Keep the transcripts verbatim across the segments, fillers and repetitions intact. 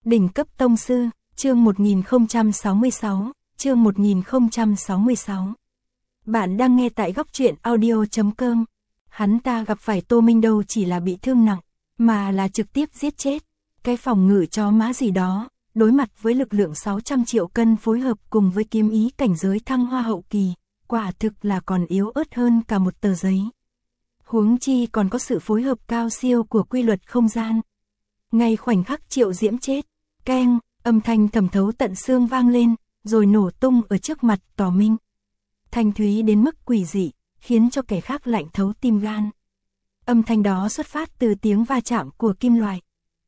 Đỉnh cấp tông sư, chương một nghìn không trăm sáu mươi sáu, chương một nghìn không trăm sáu mươi sáu. Bạn đang nghe tại góc truyện audio chấm com. Hắn ta gặp phải Tô Minh đâu chỉ là bị thương nặng, mà là trực tiếp giết chết. Cái phòng ngự chó má gì đó, đối mặt với lực lượng sáu trăm triệu cân phối hợp cùng với kiếm ý cảnh giới thăng hoa hậu kỳ, quả thực là còn yếu ớt hơn cả một tờ giấy. Huống chi còn có sự phối hợp cao siêu của quy luật không gian. Ngay khoảnh khắc Triệu Diễm chết, keng, âm thanh thẩm thấu tận xương vang lên, rồi nổ tung ở trước mặt Tỏ Minh. Thanh thúy đến mức quỷ dị, khiến cho kẻ khác lạnh thấu tim gan. Âm thanh đó xuất phát từ tiếng va chạm của kim loại.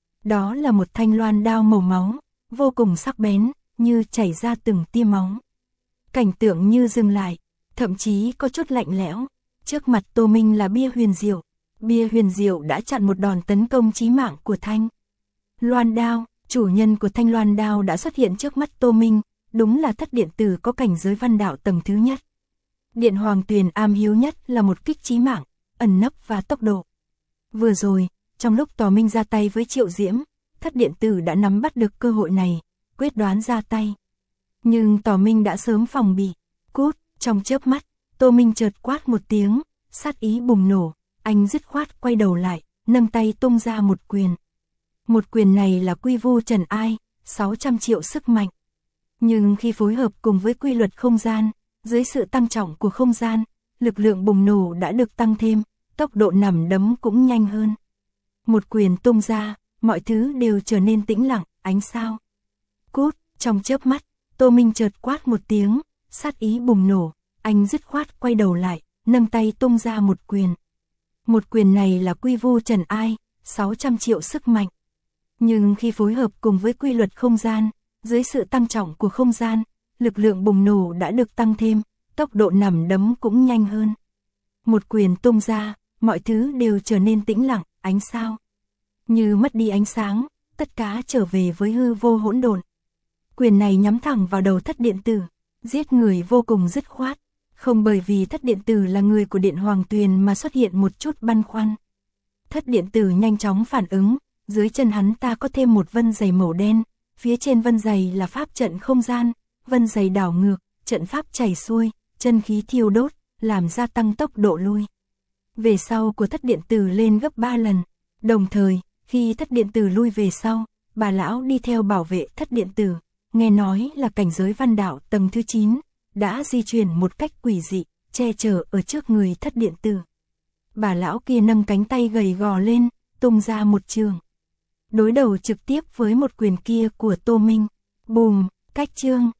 Đó là một thanh loan đao màu máu, vô cùng sắc bén, như chảy ra từng tia máu. Cảnh tượng như dừng lại, thậm chí có chút lạnh lẽo. Trước mặt Tô Minh là bia huyền diệu. Bia huyền diệu đã chặn một đòn tấn công chí mạng của thanh loan đao. Chủ nhân của thanh loan đao đã xuất hiện trước mắt Tô Minh, đúng là thất điện tử có cảnh giới văn đạo tầng thứ nhất. Điện Hoàng Tuyền am hiếu nhất là một kích chí mạng, ẩn nấp và tốc độ. Vừa rồi, trong lúc Tỏ Minh ra tay với Triệu Diễm, thất điện tử đã nắm bắt được cơ hội này, quyết đoán ra tay. Nhưng Tỏ Minh đã sớm phòng bị. Cút, trong chớp mắt, Tô Minh chợt quát một tiếng, sát ý bùng nổ, anh dứt khoát quay đầu lại, nâng tay tung ra một quyền. Một quyền này là quy vu trần ai, sáu trăm triệu sức mạnh. Nhưng khi phối hợp cùng với quy luật không gian, dưới sự tăng trọng của không gian, lực lượng bùng nổ đã được tăng thêm, tốc độ nằm đấm cũng nhanh hơn. Một quyền tung ra, mọi thứ đều trở nên tĩnh lặng, ánh sao. Cút, trong chớp mắt, Tô Minh chợt quát một tiếng, sát ý bùng nổ, anh dứt khoát quay đầu lại, nâng tay tung ra một quyền. Một quyền này là quy vu trần ai, sáu trăm triệu sức mạnh. Nhưng khi phối hợp cùng với quy luật không gian, dưới sự tăng trọng của không gian, lực lượng bùng nổ đã được tăng thêm, tốc độ nằm đấm cũng nhanh hơn. Một quyền tung ra, mọi thứ đều trở nên tĩnh lặng, ánh sao. Như mất đi ánh sáng, tất cả trở về với hư vô hỗn độn. Quyền này nhắm thẳng vào đầu thất điện tử, giết người vô cùng dứt khoát. Không bởi vì thất điện tử là người của Điện Hoàng Tuyền mà xuất hiện một chút băn khoăn. Thất điện tử nhanh chóng phản ứng, dưới chân hắn ta có thêm một vân dày màu đen, phía trên vân dày là pháp trận không gian, vân dày đảo ngược, trận pháp chảy xuôi, chân khí thiêu đốt, làm gia tăng tốc độ lui về sau của thất điện tử lên gấp ba lần. Đồng thời, khi thất điện tử lui về sau, bà lão đi theo bảo vệ thất điện tử, nghe nói là cảnh giới văn đạo tầng thứ chín, đã di chuyển một cách quỷ dị, che chở ở trước người thất điện tử. Bà lão kia nâng cánh tay gầy gò lên, tung ra một trường. Đối đầu trực tiếp với một quyền kia của Tô Minh. Bùm, cách chương,